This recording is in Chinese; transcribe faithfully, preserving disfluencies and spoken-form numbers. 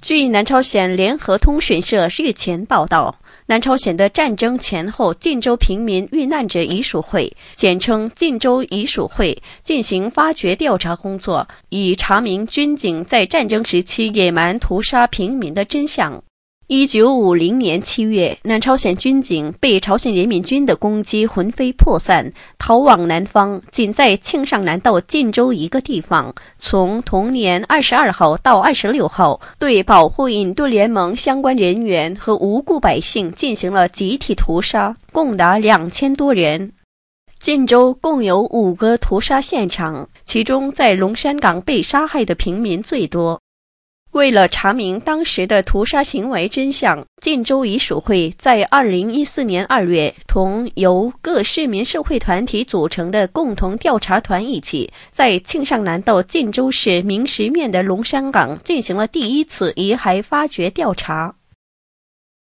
据南朝鲜联合通讯社日前报道，南朝鲜的战争前后晋州平民遇难者遗属会，简称晋州遗属会，进行发掘调查工作，以查明军警在战争时期野蛮屠杀平民的真相。一九五零年七月，南朝鲜军警被朝鲜人民军的攻击魂飞魄散，逃往南方，仅在庆尚南道晋州一个地方，从同年二十二号到二十六号，对保护隐遁联盟相关人员和无辜百姓进行了集体屠杀，共达两千多人。晋州共有五个屠杀现场，其中在龙山港被杀害的平民最多。为了查明当时的屠杀行为真相，晋州遗属会在二零一四年二月同由各市民社会团体组成的共同调查团一起，在庆尚南道晋州市明石面的龙山港进行了第一次遗骸发掘调查。